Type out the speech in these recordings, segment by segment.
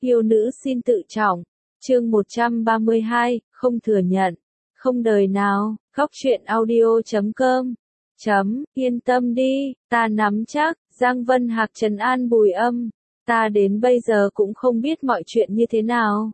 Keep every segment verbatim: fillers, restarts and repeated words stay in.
Yêu nữ xin tự trọng. Chương một trăm ba mươi hai, không thừa nhận. Không đời nào, khóc chuyện audio chấm com. Chấm, yên tâm đi, ta nắm chắc, Giang Vân Hạc trấn an Bùi Âm. Ta đến bây giờ cũng không biết mọi chuyện như thế nào.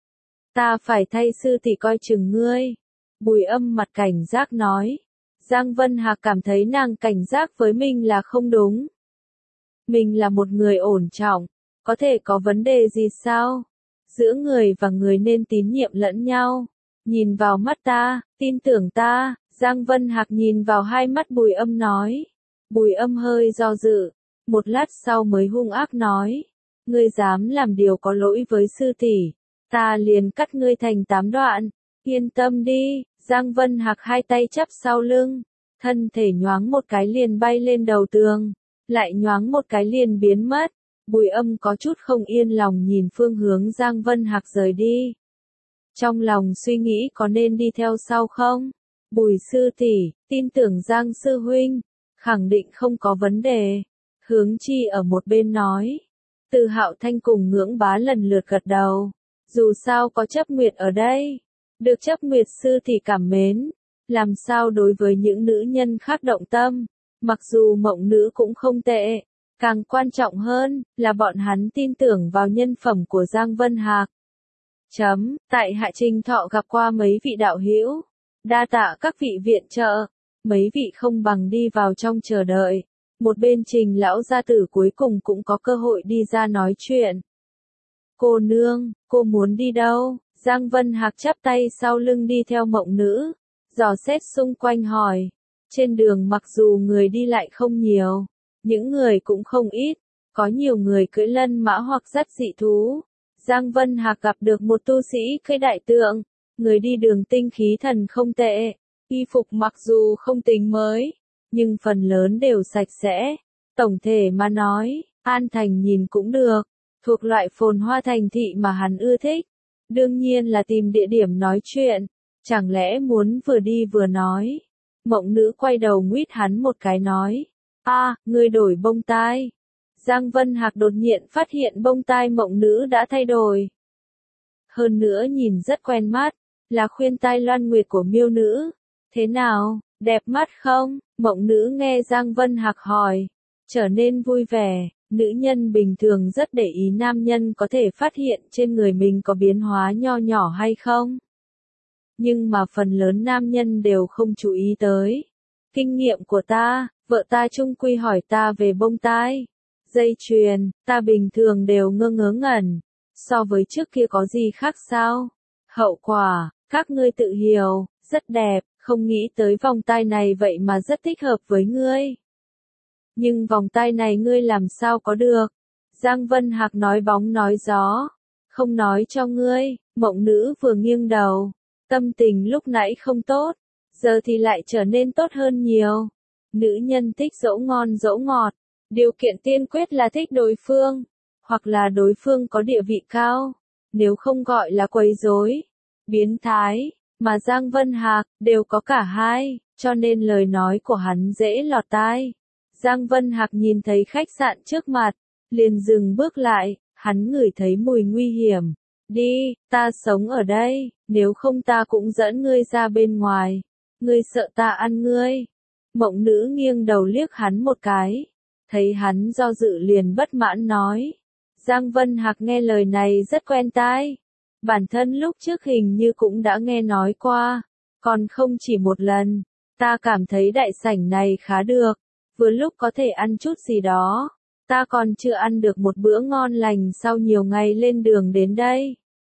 Ta phải thay sư tỷ coi chừng ngươi. Bùi Âm mặt cảnh giác nói. Giang Vân Hạc cảm thấy nàng cảnh giác với mình là không đúng. Mình là một người ổn trọng, có thể có vấn đề gì sao? Giữa người và người nên tín nhiệm lẫn nhau. Nhìn vào mắt ta, tin tưởng ta, Giang Vân Hạc nhìn vào hai mắt Bùi Âm nói. Bùi Âm hơi do dự, một lát sau mới hung ác nói. Ngươi dám làm điều có lỗi với sư tỷ, ta liền cắt ngươi thành tám đoạn. Yên tâm đi, Giang Vân Hạc hai tay chắp sau lưng, thân thể nhoáng một cái liền bay lên đầu tường, lại nhoáng một cái liền biến mất. Bùi Âm có chút không yên lòng nhìn phương hướng Giang Vân Hạc rời đi. Trong lòng suy nghĩ có nên đi theo sau không? Bùi sư tỷ, tin tưởng Giang sư huynh, khẳng định không có vấn đề. Hướng Chi ở một bên nói. Từ Hạo Thanh cùng Ngưỡng Bá lần lượt gật đầu. Dù sao có Chấp Nguyệt ở đây, được Chấp Nguyệt sư tỷ cảm mến, làm sao đối với những nữ nhân khác động tâm. Mặc dù Mộng Nữ cũng không tệ, càng quan trọng hơn là bọn hắn tin tưởng vào nhân phẩm của Giang Vân Hạc. Chấm, tại Hạ Trình Thọ gặp qua mấy vị đạo hữu, đa tạ các vị viện trợ, mấy vị không bằng đi vào trong chờ đợi. Một bên Trình lão gia tử cuối cùng cũng có cơ hội đi ra nói chuyện. Cô nương, cô muốn đi đâu? Giang Vân Hạc chắp tay sau lưng đi theo Mộng Nữ, dò xét xung quanh hỏi. Trên đường mặc dù người đi lại không nhiều, những người cũng không ít, có nhiều người cưỡi lân mã hoặc dắt dị thú. Giang Vân Hạc gặp được một tu sĩ cưỡi đại tượng, người đi đường tinh khí thần không tệ, y phục mặc dù không tính mới, nhưng phần lớn đều sạch sẽ. Tổng thể mà nói, An Thành nhìn cũng được, thuộc loại phồn hoa thành thị mà hắn ưa thích. Đương nhiên là tìm địa điểm nói chuyện, chẳng lẽ muốn vừa đi vừa nói. Mộng Nữ quay đầu nguýt hắn một cái nói. A, à, ngươi đổi bông tai. Giang Vân Hạc đột nhiên phát hiện bông tai Mộng Nữ đã thay đổi. Hơn nữa nhìn rất quen mắt, là khuyên tai loan nguyệt của Miêu Nữ. Thế nào, đẹp mắt không? Mộng Nữ nghe Giang Vân Hạc hỏi, trở nên vui vẻ. Nữ nhân bình thường rất để ý nam nhân có thể phát hiện trên người mình có biến hóa nho nhỏ hay không. Nhưng mà phần lớn nam nhân đều không chú ý tới. Kinh nghiệm của ta, vợ ta chung quy hỏi ta về bông tai, dây chuyền, ta bình thường đều ngơ ngớ ngẩn. So với trước kia có gì khác sao? Hậu quả, các ngươi tự hiểu, rất đẹp, không nghĩ tới vòng tai này vậy mà rất thích hợp với ngươi. Nhưng vòng tai này ngươi làm sao có được? Giang Vân Hạc nói bóng nói gió. Không nói cho ngươi. Mộng Nữ vừa nghiêng đầu. Tâm tình lúc nãy không tốt, giờ thì lại trở nên tốt hơn nhiều. Nữ nhân thích dỗ ngon dỗ ngọt. Điều kiện tiên quyết là thích đối phương, hoặc là đối phương có địa vị cao. Nếu không gọi là quấy rối, biến thái. Mà Giang Vân Hạc đều có cả hai, cho nên lời nói của hắn dễ lọt tai. Giang Vân Hạc nhìn thấy khách sạn trước mặt, liền dừng bước lại, hắn ngửi thấy mùi nguy hiểm. Đi, ta sống ở đây, nếu không ta cũng dẫn ngươi ra bên ngoài. Ngươi sợ ta ăn ngươi. Mộng Nữ nghiêng đầu liếc hắn một cái, thấy hắn do dự liền bất mãn nói. Giang Vân Hạc nghe lời này rất quen tai. Bản thân lúc trước hình như cũng đã nghe nói qua, còn không chỉ một lần. Ta cảm thấy đại sảnh này khá được. Vừa lúc có thể ăn chút gì đó. Ta còn chưa ăn được một bữa ngon lành sau nhiều ngày lên đường đến đây.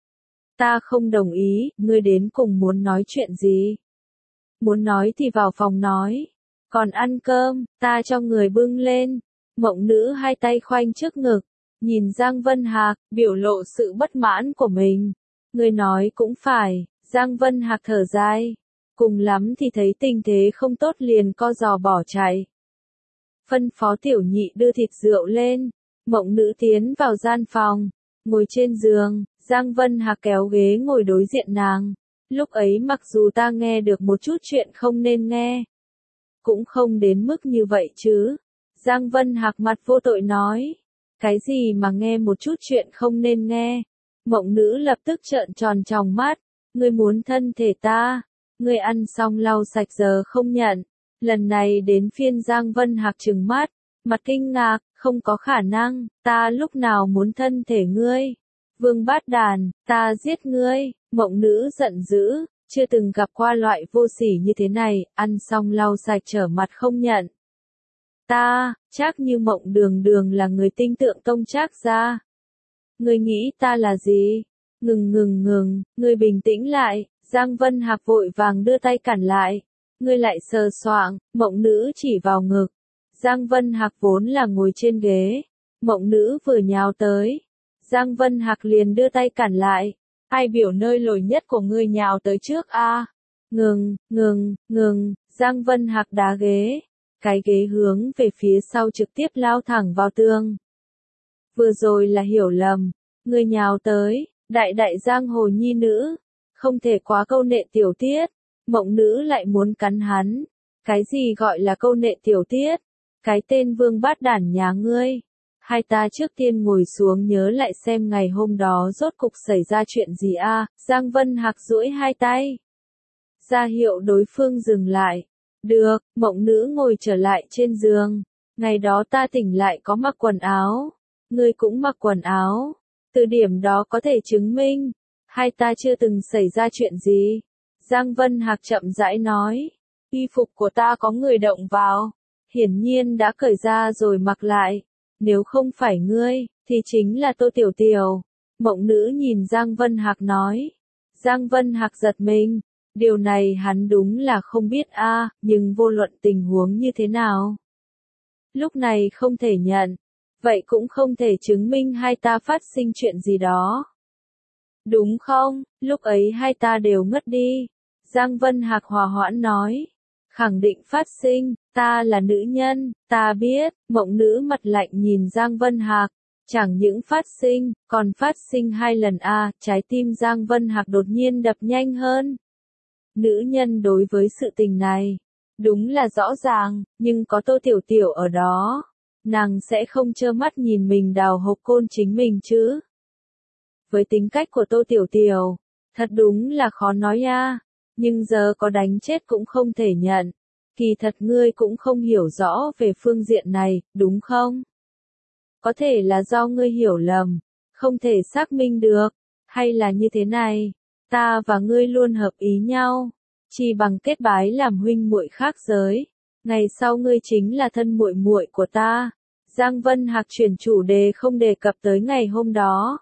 Ta không đồng ý, ngươi đến cùng muốn nói chuyện gì? Muốn nói thì vào phòng nói. Còn ăn cơm, ta cho người bưng lên. Mộng Nữ hai tay khoanh trước ngực, nhìn Giang Vân Hạc, biểu lộ sự bất mãn của mình. Ngươi nói cũng phải, Giang Vân Hạc thở dài. Cùng lắm thì thấy tình thế không tốt liền co giò bỏ chạy. Phân phó Tiểu Nhị đưa thịt rượu lên. Mộng Nữ tiến vào gian phòng, ngồi trên giường, Giang Vân Hạc kéo ghế ngồi đối diện nàng. Lúc ấy mặc dù ta nghe được một chút chuyện không nên nghe, cũng không đến mức như vậy chứ. Giang Vân Hạc mặt vô tội nói. Cái gì mà nghe một chút chuyện không nên nghe. Mộng nữ lập tức trợn tròn tròng mắt. Ngươi muốn thân thể ta. Ngươi ăn xong lau sạch giờ không nhận. Lần này đến phiên Giang Vân Hạc trừng mắt. Mặt kinh ngạc, không có khả năng, ta lúc nào muốn thân thể ngươi. Vương Bát Đàn, ta giết ngươi. Mộng nữ giận dữ, chưa từng gặp qua loại vô sỉ như thế này, ăn xong lau sạch trở mặt không nhận. Ta, chắc như Mộng Đường Đường là người tinh tượng Tông Trác gia. Ngươi nghĩ ta là gì? Ngừng ngừng ngừng, ngươi bình tĩnh lại. Giang Vân Hạc vội vàng đưa tay cản lại. Ngươi lại sờ soạng, Mộng nữ chỉ vào ngực. Giang Vân Hạc vốn là ngồi trên ghế. Mộng nữ vừa nhào tới. Giang Vân Hạc liền đưa tay cản lại. Ai biểu nơi lồi nhất của ngươi nhào tới trước a? À? Ngừng, ngừng, ngừng, Giang Vân Hạc đá ghế. Cái ghế hướng về phía sau trực tiếp lao thẳng vào tường. Vừa rồi là hiểu lầm. Ngươi nhào tới, đại đại giang hồ nhi nữ. Không thể quá câu nệ tiểu tiết. Mộng nữ lại muốn cắn hắn. Cái gì gọi là câu nệ tiểu tiết? Cái tên Vương Bát Đản nhà ngươi. Hai ta trước tiên ngồi xuống nhớ lại xem ngày hôm đó rốt cục xảy ra chuyện gì a. À? Giang Vân Hạc duỗi hai tay. Ra hiệu đối phương dừng lại. Được, Mộng nữ ngồi trở lại trên giường. Ngày đó ta tỉnh lại có mặc quần áo. Ngươi cũng mặc quần áo. Từ điểm đó có thể chứng minh. Hai ta chưa từng xảy ra chuyện gì. Giang Vân Hạc chậm rãi nói. Y phục của ta có người động vào. Hiển nhiên đã cởi ra rồi mặc lại. Nếu không phải ngươi, thì chính là Tô Tiểu Tiểu. Mộng nữ nhìn Giang Vân Hạc nói. Giang Vân Hạc giật mình. Điều này hắn đúng là không biết a, à, nhưng vô luận tình huống như thế nào. Lúc này không thể nhận. Vậy cũng không thể chứng minh hai ta phát sinh chuyện gì đó. Đúng không? Lúc ấy hai ta đều ngất đi. Giang Vân Hạc hòa hoãn nói. Khẳng định phát sinh, ta là nữ nhân, ta biết. Mộng nữ mặt lạnh nhìn Giang Vân Hạc. Chẳng những phát sinh, còn phát sinh hai lần a. À, trái tim Giang Vân Hạc đột nhiên đập nhanh hơn. Nữ nhân đối với sự tình này, đúng là rõ ràng, nhưng có Tô Tiểu Tiểu ở đó. Nàng sẽ không trơ mắt nhìn mình đào hộc côn chính mình chứ. Với tính cách của Tô Tiểu Tiểu, thật đúng là khó nói a. Nhưng giờ có đánh chết cũng không thể nhận. Kỳ thật ngươi cũng không hiểu rõ về phương diện này, đúng không? Có thể là do ngươi hiểu lầm, không thể xác minh được, hay là như thế này, ta và ngươi luôn hợp ý nhau, chỉ bằng kết bái làm huynh muội khác giới, ngày sau ngươi chính là thân muội muội của ta. Giang Vân Hạc chuyển chủ đề không đề cập tới ngày hôm đó.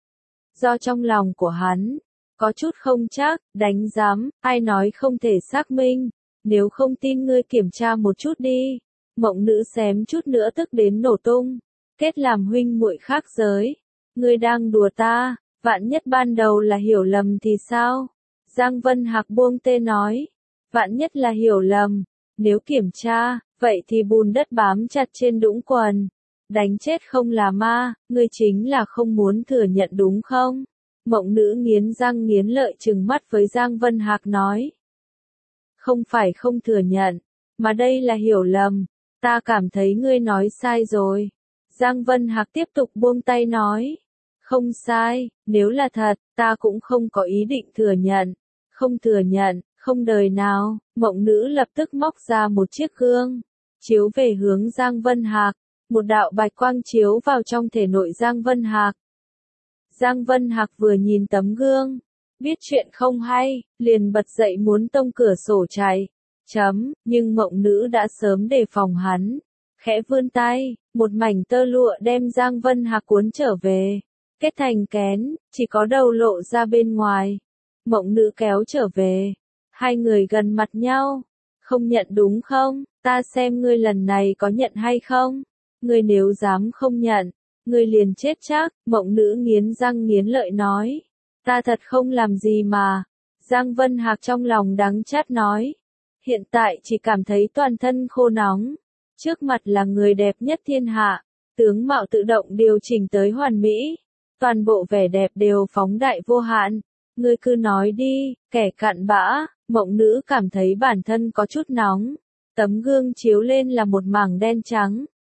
Do trong lòng của hắn có chút không chắc, đánh giám, ai nói không thể xác minh, nếu không tin ngươi kiểm tra một chút đi. Mộng nữ xém chút nữa tức đến nổ tung, kết làm huynh muội khác giới, ngươi đang đùa ta, vạn nhất ban đầu là hiểu lầm thì sao? Giang Vân Hạc buông tê nói, vạn nhất là hiểu lầm, nếu kiểm tra, vậy thì bùn đất bám chặt trên đũng quần, đánh chết không là ma, ngươi chính là không muốn thừa nhận đúng không? Mộng nữ nghiến răng nghiến lợi trừng mắt với Giang Vân Hạc nói. Không phải không thừa nhận, mà đây là hiểu lầm, ta cảm thấy ngươi nói sai rồi. Giang Vân Hạc tiếp tục buông tay nói. Không sai, nếu là thật, ta cũng không có ý định thừa nhận. Không thừa nhận, không đời nào. Mộng nữ lập tức móc ra một chiếc gương, chiếu về hướng Giang Vân Hạc. Một đạo bạch quang chiếu vào trong thể nội Giang Vân Hạc. Giang Vân Hạc vừa nhìn tấm gương, biết chuyện không hay, liền bật dậy muốn tông cửa sổ chạy. Chấm, nhưng mộng nữ đã sớm đề phòng hắn. Khẽ vươn tay, một mảnh tơ lụa đem Giang Vân Hạc cuốn trở về. Kết thành kén, chỉ có đầu lộ ra bên ngoài. Mộng nữ kéo trở về. Hai người gần mặt nhau. Không nhận đúng không? Ta xem ngươi lần này có nhận hay không? Ngươi nếu dám không nhận, ngươi liền chết chắc. Mộng nữ nghiến răng nghiến lợi nói. Ta thật không làm gì mà. Giang Vân Hạc trong lòng đắng chát nói. Hiện tại chỉ cảm thấy toàn thân khô nóng. Trước mặt là người đẹp nhất thiên hạ. Tướng mạo tự động điều chỉnh tới hoàn mỹ. Toàn bộ vẻ đẹp đều phóng đại vô hạn. Ngươi cứ nói đi, kẻ cặn bã. Mộng nữ cảm thấy bản thân có chút nóng. Tấm gương chiếu lên là một mảng đen trắng.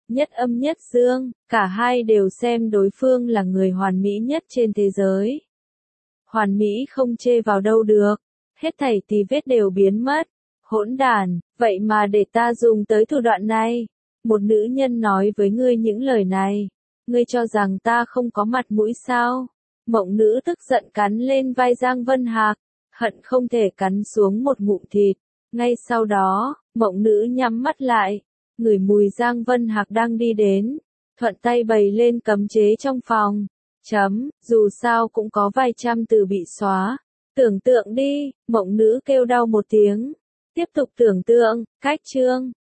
nhất âm nhất dương, cả hai đều xem đối phương là người hoàn mỹ nhất trên thế giới. Hoàn mỹ không chê vào đâu được, hết thảy tì vết đều biến mất. Hỗn đản, vậy mà để ta dùng tới thủ đoạn này. Một nữ nhân nói với ngươi những lời này, ngươi cho rằng ta không có mặt mũi sao? Mộng nữ tức giận cắn lên vai Giang Vân Hạc, hận không thể cắn xuống một ngụm thịt. Ngay sau đó, mộng nữ nhắm mắt lại, ngửi mùi Giang Vân Hạc đang đi đến, thuận tay bày lên cấm chế trong phòng. Chấm, dù sao cũng có vài trăm từ bị xóa. Tưởng tượng đi, mộng nữ kêu đau một tiếng. Tiếp tục tưởng tượng, cách chương.